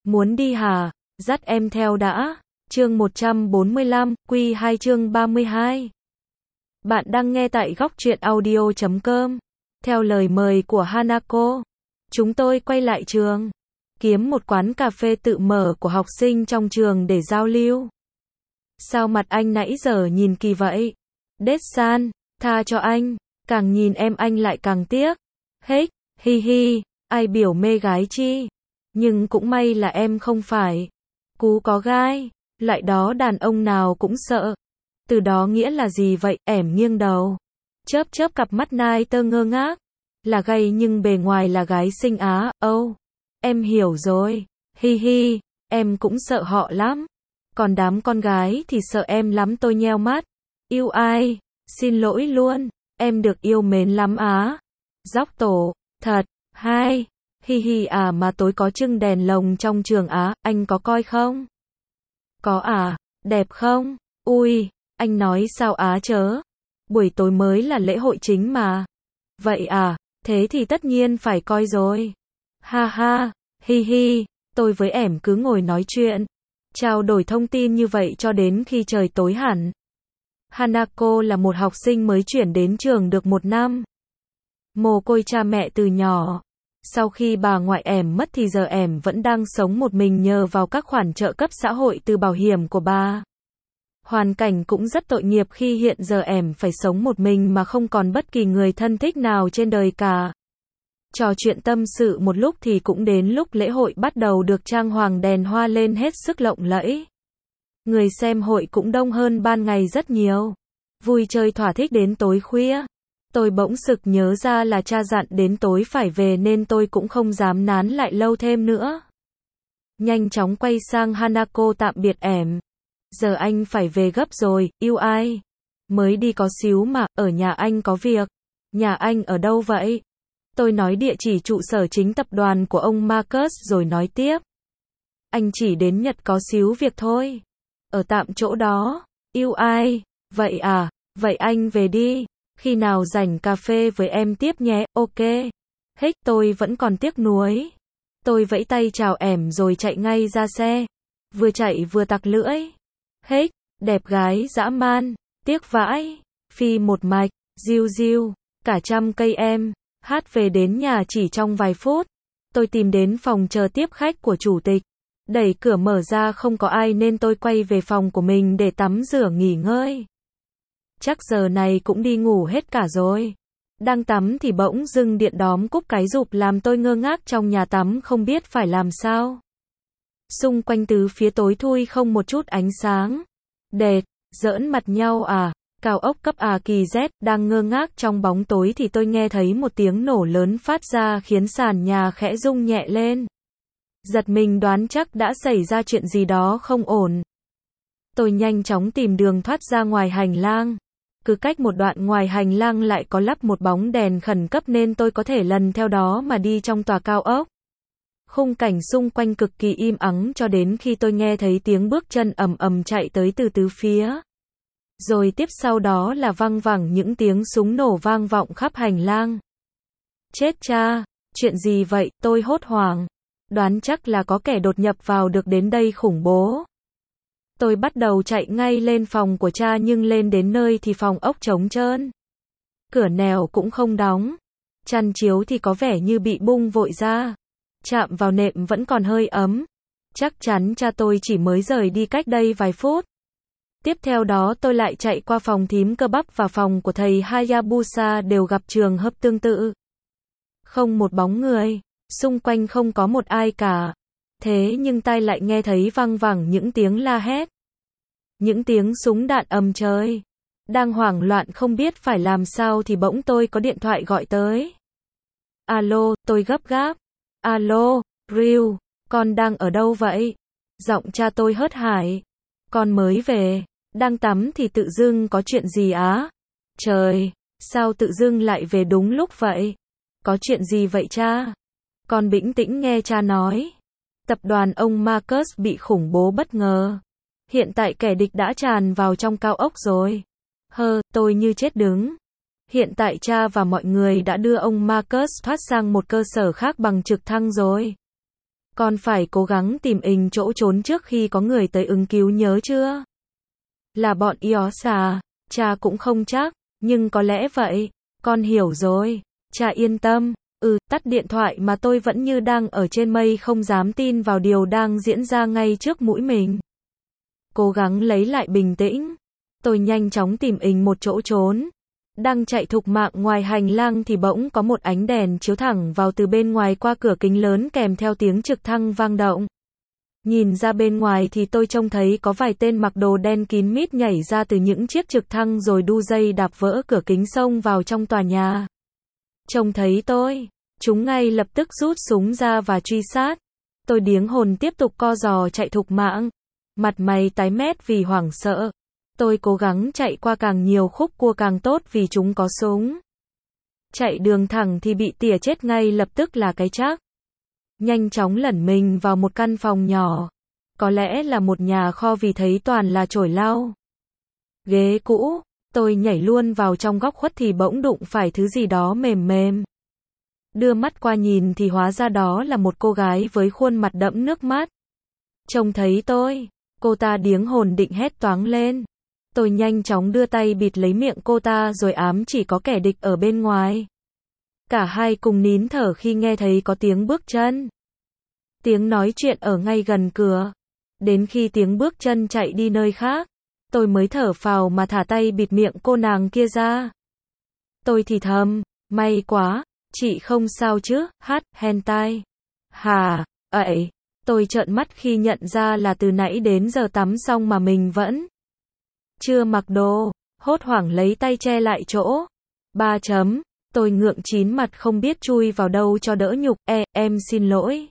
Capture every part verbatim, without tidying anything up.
Muốn đi hả? Dắt em theo đã. Chương một trăm bốn mươi lăm, Quy hai chương ba mươi hai. Bạn đang nghe tại góc truyện audio chấm com. Theo lời mời của Hanako, chúng tôi quay lại trường, kiếm một quán cà phê tự mở của học sinh trong trường để giao lưu. Sao mặt anh nãy giờ nhìn kỳ vậy? Dead-san, tha cho anh, càng nhìn em anh lại càng tiếc. Hết, hi hi, ai biểu mê gái chi? Nhưng cũng may là em không phải cú có gai, loại đó đàn ông nào cũng sợ. Từ đó nghĩa là gì vậy? Ẻm nghiêng đầu, chớp chớp cặp mắt nai tơ ngơ ngác. Là gay nhưng bề ngoài là gái xinh á. Âu, oh, em hiểu rồi. Hi hi, em cũng sợ họ lắm. Còn đám con gái thì sợ em lắm. Tôi nheo mắt. Yêu ai? Xin lỗi luôn, em được yêu mến lắm á. Dóc tổ, thật, hai. Hi hi à mà tối có trưng đèn lồng trong trường á, anh có coi không? Có à, đẹp không? Ui, anh nói sao á chớ? Buổi tối mới là lễ hội chính mà. Vậy à, thế thì tất nhiên phải coi rồi. Ha ha, hi hi, tôi với ẻm cứ ngồi nói chuyện, trao đổi thông tin như vậy cho đến khi trời tối hẳn. Hanako là một học sinh mới chuyển đến trường được một năm. Mồ côi cha mẹ từ nhỏ. Sau khi bà ngoại ẻm mất thì giờ ẻm vẫn đang sống một mình nhờ vào các khoản trợ cấp xã hội từ bảo hiểm của bà. Hoàn cảnh cũng rất tội nghiệp khi hiện giờ ẻm phải sống một mình mà không còn bất kỳ người thân thích nào trên đời cả. Trò chuyện tâm sự một lúc thì cũng đến lúc lễ hội bắt đầu được trang hoàng đèn hoa lên hết sức lộng lẫy. Người xem hội cũng đông hơn ban ngày rất nhiều. Vui chơi thỏa thích đến tối khuya. Tôi bỗng sực nhớ ra là cha dặn đến tối phải về nên tôi cũng không dám nán lại lâu thêm nữa. Nhanh chóng quay sang Hanako tạm biệt ẻm. Giờ anh phải về gấp rồi, yêu ai? Mới đi có xíu mà, ở nhà anh có việc. Nhà anh ở đâu vậy? Tôi nói địa chỉ trụ sở chính tập đoàn của ông Marcus rồi nói tiếp. Anh chỉ đến Nhật có xíu việc thôi. Ở tạm chỗ đó. Yêu ai? Vậy à, vậy anh về đi. Khi nào rảnh cà phê với em tiếp nhé, ok. Hết, tôi vẫn còn tiếc nuối. Tôi vẫy tay chào ẻm rồi chạy ngay ra xe. Vừa chạy vừa tặc lưỡi. Hết, đẹp gái dã man, tiếc vãi. Phi một mạch, diu diu, cả trăm cây em. Hát về đến nhà chỉ trong vài phút. Tôi tìm đến phòng chờ tiếp khách của chủ tịch. Đẩy cửa mở ra không có ai nên tôi quay về phòng của mình để tắm rửa nghỉ ngơi. Chắc giờ này cũng đi ngủ hết cả rồi. Đang tắm thì bỗng dưng điện đóm cúp cái rụp làm tôi ngơ ngác trong nhà tắm không biết phải làm sao. Xung quanh tứ phía tối thui không một chút ánh sáng. Đệt, giỡn mặt nhau à, cao ốc cấp à kỳ Z, đang ngơ ngác trong bóng tối thì tôi nghe thấy một tiếng nổ lớn phát ra khiến sàn nhà khẽ rung nhẹ lên. Giật mình đoán chắc đã xảy ra chuyện gì đó không ổn. Tôi nhanh chóng tìm đường thoát ra ngoài hành lang. Cứ cách một đoạn ngoài hành lang lại có lắp một bóng đèn khẩn cấp nên tôi có thể lần theo đó mà đi trong tòa cao ốc. Khung cảnh xung quanh cực kỳ im ắng cho đến khi tôi nghe thấy tiếng bước chân ầm ầm chạy tới từ tứ phía. Rồi tiếp sau đó là văng vẳng những tiếng súng nổ vang vọng khắp hành lang. Chết cha, chuyện gì vậy? Tôi hốt hoảng. Đoán chắc là có kẻ đột nhập vào được đến đây khủng bố. Tôi bắt đầu chạy ngay lên phòng của cha nhưng lên đến nơi thì phòng ốc trống trơn. Cửa nẻo cũng không đóng. Chăn chiếu thì có vẻ như bị bung vội ra. Chạm vào nệm vẫn còn hơi ấm. Chắc chắn cha tôi chỉ mới rời đi cách đây vài phút. Tiếp theo đó tôi lại chạy qua phòng thím cơ bắp và phòng của thầy Hayabusa đều gặp trường hợp tương tự. Không một bóng người. Xung quanh không có một ai cả. Thế nhưng tai lại nghe thấy văng vẳng những tiếng la hét. Những tiếng súng đạn ầm trời. Đang hoảng loạn không biết phải làm sao thì bỗng tôi có điện thoại gọi tới. Alo, tôi gấp gáp. Alo, Ryu, con đang ở đâu vậy? Giọng cha tôi hớt hải. Con mới về, đang tắm thì tự dưng có chuyện gì á? Trời, sao tự dưng lại về đúng lúc vậy? Có chuyện gì vậy cha? Con bình tĩnh nghe cha nói. Tập đoàn ông Marcus bị khủng bố bất ngờ. Hiện tại kẻ địch đã tràn vào trong cao ốc rồi. Hơ, tôi như chết đứng. Hiện tại cha và mọi người đã đưa ông Marcus thoát sang một cơ sở khác bằng trực thăng rồi. Con phải cố gắng tìm ình chỗ trốn trước khi có người tới ứng cứu nhớ chưa? Là bọn Ios à? Cha cũng không chắc, nhưng có lẽ vậy. Con hiểu rồi. Cha yên tâm. Ừ, tắt điện thoại mà tôi vẫn như đang ở trên mây không dám tin vào điều đang diễn ra ngay trước mũi mình. Cố gắng lấy lại bình tĩnh. Tôi nhanh chóng tìm ình một chỗ trốn. Đang chạy thục mạng ngoài hành lang thì bỗng có một ánh đèn chiếu thẳng vào từ bên ngoài qua cửa kính lớn kèm theo tiếng trực thăng vang động. Nhìn ra bên ngoài thì tôi trông thấy có vài tên mặc đồ đen kín mít nhảy ra từ những chiếc trực thăng rồi đu dây đạp vỡ cửa kính xông vào trong tòa nhà. Trông thấy tôi, chúng ngay lập tức rút súng ra và truy sát. Tôi điếng hồn tiếp tục co giò chạy thục mạng. Mặt mày tái mét vì hoảng sợ. Tôi cố gắng chạy qua càng nhiều khúc cua càng tốt vì chúng có súng. Chạy đường thẳng thì bị tỉa chết ngay lập tức là cái chắc. Nhanh chóng lẩn mình vào một căn phòng nhỏ. Có lẽ là một nhà kho vì thấy toàn là chổi lau. Ghế cũ, tôi nhảy luôn vào trong góc khuất thì bỗng đụng phải thứ gì đó mềm mềm. Đưa mắt qua nhìn thì hóa ra đó là một cô gái với khuôn mặt đẫm nước mắt. Trông thấy tôi, cô ta điếng hồn định hét toáng lên. Tôi nhanh chóng đưa tay bịt lấy miệng cô ta rồi ám chỉ có kẻ địch ở bên ngoài. Cả hai cùng nín thở khi nghe thấy có tiếng bước chân. Tiếng nói chuyện ở ngay gần cửa. Đến khi tiếng bước chân chạy đi nơi khác, tôi mới thở phào mà thả tay bịt miệng cô nàng kia ra. Tôi thì thầm, may quá, chị không sao chứ, hát, hentai. Hà, ậy, tôi trợn mắt khi nhận ra là từ nãy đến giờ tắm xong mà mình vẫn chưa mặc đồ, hốt hoảng lấy tay che lại chỗ. Ba chấm, tôi ngượng chín mặt không biết chui vào đâu cho đỡ nhục, e, em xin lỗi.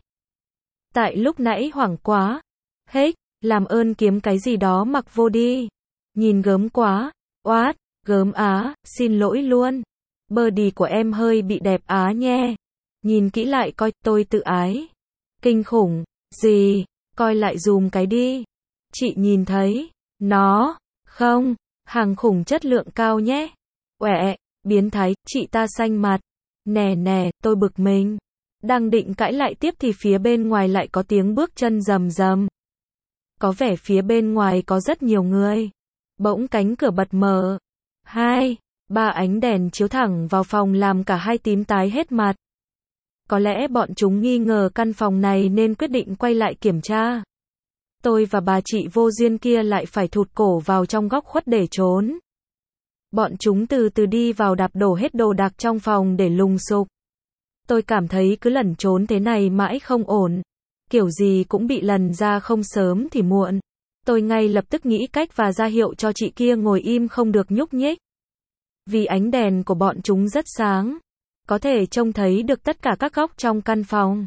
Tại lúc nãy hoảng quá. Hết, làm ơn kiếm cái gì đó mặc vô đi. Nhìn gớm quá, oát, gớm á, xin lỗi luôn. Body của em hơi bị đẹp á nhé. Nhìn kỹ lại coi, tôi tự ái. Kinh khủng, gì, coi lại dùm cái đi. Chị nhìn thấy, nó, không, hàng khủng chất lượng cao nhé. Uẻ, biến thái, chị ta xanh mặt. Nè nè, tôi bực mình. Đang định cãi lại tiếp thì phía bên ngoài lại có tiếng bước chân rầm rầm. Có vẻ phía bên ngoài có rất nhiều người. Bỗng cánh cửa bật mở. Hai, ba ánh đèn chiếu thẳng vào phòng làm cả hai tím tái hết mặt. Có lẽ bọn chúng nghi ngờ căn phòng này nên quyết định quay lại kiểm tra. Tôi và bà chị vô duyên kia lại phải thụt cổ vào trong góc khuất để trốn. Bọn chúng từ từ đi vào đạp đổ hết đồ đạc trong phòng để lùng sục. Tôi cảm thấy cứ lẩn trốn thế này mãi không ổn. Kiểu gì cũng bị lần ra không sớm thì muộn. Tôi ngay lập tức nghĩ cách và ra hiệu cho chị kia ngồi im không được nhúc nhích. Vì ánh đèn của bọn chúng rất sáng. Có thể trông thấy được tất cả các góc trong căn phòng.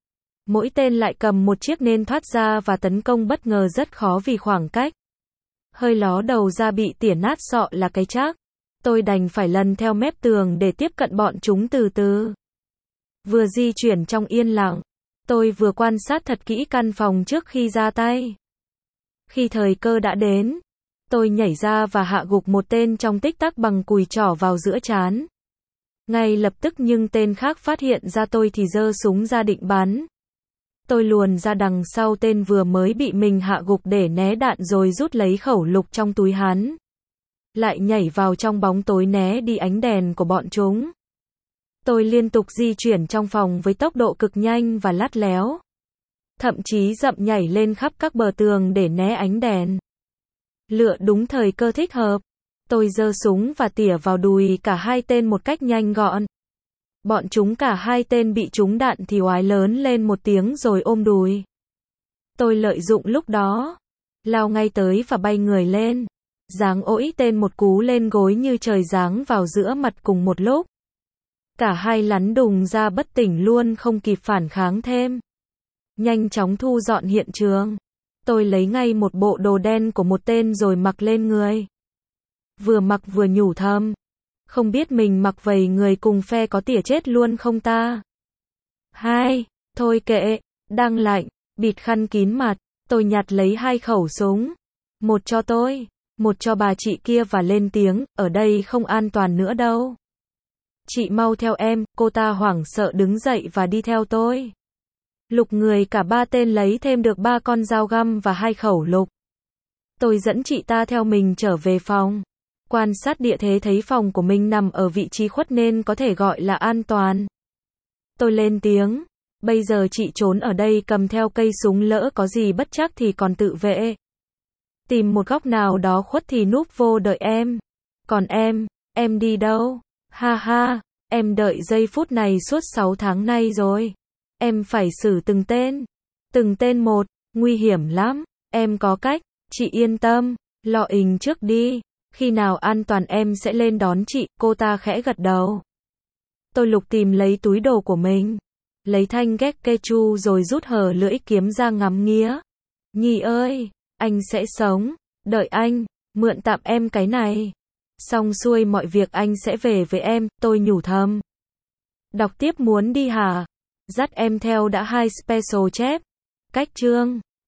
Mỗi tên lại cầm một chiếc nên thoát ra và tấn công bất ngờ rất khó vì khoảng cách. Hơi ló đầu ra bị tỉa nát sọ là cái chắc. Tôi đành phải lần theo mép tường để tiếp cận bọn chúng từ từ. Vừa di chuyển trong yên lặng, tôi vừa quan sát thật kỹ căn phòng trước khi ra tay. Khi thời cơ đã đến, tôi nhảy ra và hạ gục một tên trong tích tắc bằng cùi trỏ vào giữa trán. Ngay lập tức nhưng tên khác phát hiện ra tôi thì giơ súng ra định bắn. Tôi luồn ra đằng sau tên vừa mới bị mình hạ gục để né đạn rồi rút lấy khẩu lục trong túi hắn. Lại nhảy vào trong bóng tối né đi ánh đèn của bọn chúng. Tôi liên tục di chuyển trong phòng với tốc độ cực nhanh và lắt léo. Thậm chí dậm nhảy lên khắp các bờ tường để né ánh đèn. Lựa đúng thời cơ thích hợp. Tôi giơ súng và tỉa vào đùi cả hai tên một cách nhanh gọn. Bọn chúng cả hai tên bị trúng đạn thì oái lớn lên một tiếng rồi ôm đùi. Tôi lợi dụng lúc đó, lao ngay tới và bay người lên. Giáng ỗi tên một cú lên gối như trời giáng vào giữa mặt cùng một lúc. Cả hai lắn đùng ra bất tỉnh luôn không kịp phản kháng thêm. Nhanh chóng thu dọn hiện trường. Tôi lấy ngay một bộ đồ đen của một tên rồi mặc lên người. Vừa mặc vừa nhủ thầm. Không biết mình mặc vầy người cùng phe có tỉa chết luôn không ta? Hai, thôi kệ, đang lạnh, bịt khăn kín mặt, tôi nhặt lấy hai khẩu súng. Một cho tôi, một cho bà chị kia và lên tiếng, ở đây không an toàn nữa đâu. Chị mau theo em, cô ta hoảng sợ đứng dậy và đi theo tôi. Lục người cả ba tên lấy thêm được ba con dao găm và hai khẩu lục. Tôi dẫn chị ta theo mình trở về phòng. Quan sát địa thế thấy phòng của mình nằm ở vị trí khuất nên có thể gọi là an toàn. Tôi lên tiếng. Bây giờ chị trốn ở đây cầm theo cây súng, lỡ có gì bất trắc thì còn tự vệ. Tìm một góc nào đó khuất thì núp vô đợi em. Còn em, em đi đâu? Ha ha, em đợi giây phút này suốt sáu tháng nay rồi. Em phải xử từng tên. Từng tên một, nguy hiểm lắm. Em có cách, chị yên tâm, lo ình trước đi. Khi nào an toàn em sẽ lên đón chị, cô ta khẽ gật đầu. Tôi lục tìm lấy túi đồ của mình. Lấy thanh ghét kê chu rồi rút hở lưỡi kiếm ra ngắm nghía. Nhi ơi, anh sẽ sống. Đợi anh, mượn tạm em cái này. Xong xuôi mọi việc anh sẽ về với em, tôi nhủ thầm. Đọc tiếp muốn đi hả? Dắt em theo đã hai special chép. Cách chương